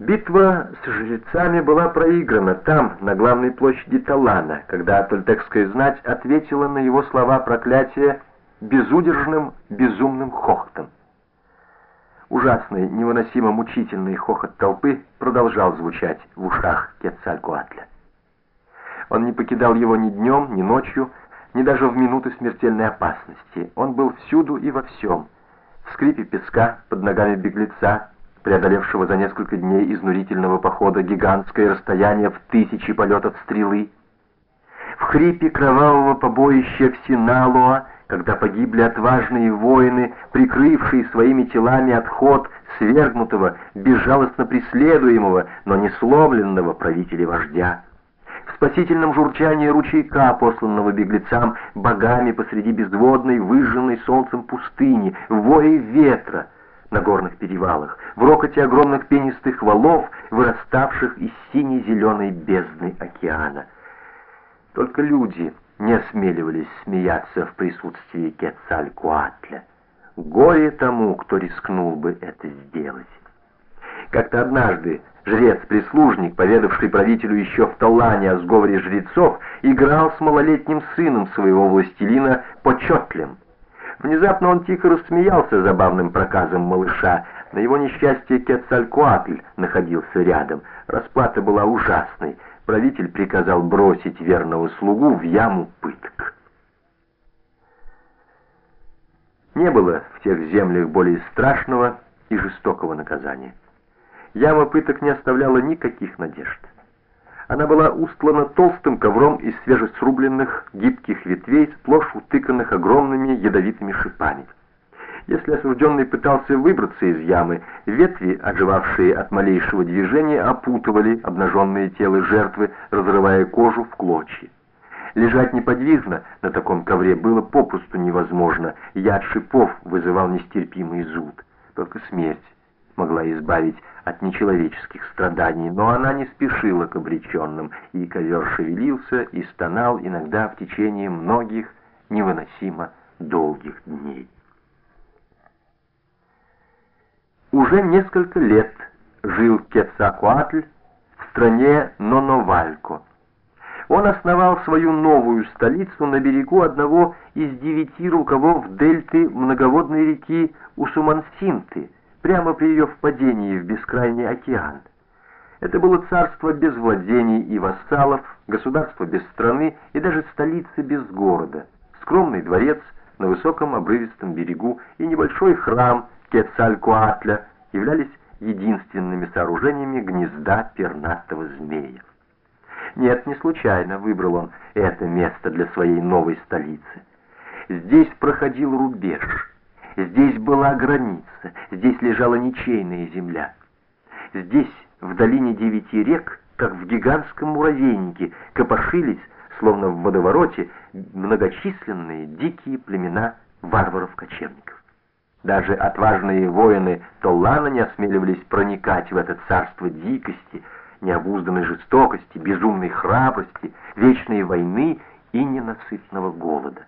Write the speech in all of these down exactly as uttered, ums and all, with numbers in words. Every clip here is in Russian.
Битва с жрецами была проиграна там, на главной площади Талана, когда тольтекская знать ответила на его слова проклятия безудержным, безумным хохотом. Ужасный, невыносимо мучительный хохот толпы продолжал звучать в ушах Кецалькоатля. Он не покидал его ни днем, ни ночью, ни даже в минуты смертельной опасности. Он был всюду и во всем. В скрипе песка под ногами беглеца, преодолевшего за несколько дней изнурительного похода гигантское расстояние в тысячи полетов стрелы, в хрипе кровавого побоища в Синалуа, когда погибли отважные воины, прикрывшие своими телами отход свергнутого, безжалостно преследуемого, но не сломленного правителя-вождя, в спасительном журчании ручейка, посланного беглецам богами посреди безводной, выжженной солнцем пустыни, в вое ветра на горных перевалах, в рокоте огромных пенистых валов, выраставших из сине-зеленой бездны океана. Только люди не осмеливались смеяться в присутствии Кецалькоатля. Горе тому, кто рискнул бы это сделать. Как-то однажды жрец-прислужник, поведавший правителю еще в Талане о сговоре жрецов, играл с малолетним сыном своего властелина Почотлем. Внезапно он тихо рассмеялся забавным проказом малыша. На его несчастье Кецалькоатль находился рядом. Расплата была ужасной. Правитель приказал бросить верного слугу в яму пыток. Не было в тех землях более страшного и жестокого наказания. Яма пыток не оставляла никаких надежд. Она была устлана толстым ковром из свежесрубленных гибких ветвей, сплошь утыканных огромными ядовитыми шипами. Если осужденный пытался выбраться из ямы, ветви, оживавшие от малейшего движения, опутывали обнаженное тело жертвы, разрывая кожу в клочья. Лежать неподвижно на таком ковре было попросту невозможно, яд шипов вызывал нестерпимый зуд. Только смерть могла избавить от нечеловеческих страданий, но она не спешила к обреченным, и ковер шевелился и стонал иногда в течение многих невыносимо долгих дней. Уже несколько лет жил Кецалькоатль в стране Ноновалько. Он основал свою новую столицу на берегу одного из девяти рукавов дельты многоводной реки Усумансинты, прямо при ее впадении в бескрайний океан. Это было царство без владений и вассалов, государство без страны и даже столица без города, скромный дворец на высоком обрывистом берегу и небольшой храм Кецалькоатля являлись единственными сооружениями гнезда пернатого змея. Нет, не случайно выбрал он это место для своей новой столицы. Здесь проходил рубеж, здесь была граница, здесь лежала ничейная земля. Здесь, в долине девяти рек, как в гигантском муравейнике, копошились, словно в водовороте, многочисленные дикие племена варваров-кочевников. Даже отважные воины Толлана не осмеливались проникать в это царство дикости, необузданной жестокости, безумной храбрости, вечной войны и ненасытного голода.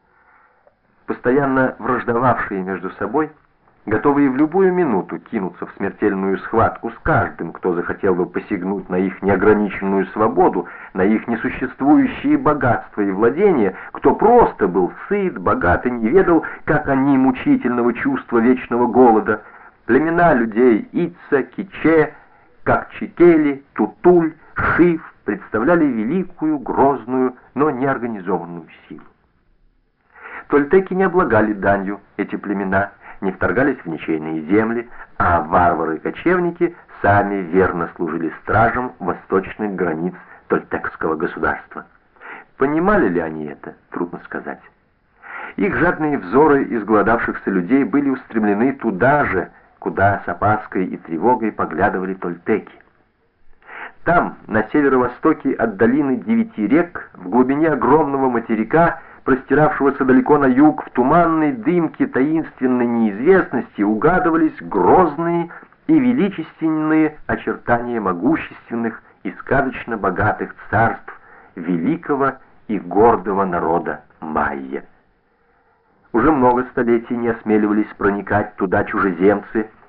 Постоянно враждовавшие между собой, готовые в любую минуту кинуться в смертельную схватку с каждым, кто захотел бы посягнуть на их неограниченную свободу, на их несуществующие богатства и владения, кто просто был сыт, богат и не ведал, как они мучительного чувства вечного голода, племена людей Итса, Киче, Какчикели, Тутуль, Шиф представляли великую, грозную, но неорганизованную силу. Тольтеки не облагали данью эти племена, не вторгались в ничейные земли, а варвары-кочевники сами верно служили стражем восточных границ тольтекского государства. Понимали ли они это, трудно сказать. Их жадные взоры изголодавшихся людей были устремлены туда же, куда с опаской и тревогой поглядывали тольтеки. Там, на северо-востоке от долины девяти рек, в глубине огромного материка, простиравшегося далеко на юг, в туманной дымке таинственной неизвестности угадывались грозные и величественные очертания могущественных и сказочно богатых царств великого и гордого народа майя. Уже много столетий не осмеливались проникать туда чужеземцы,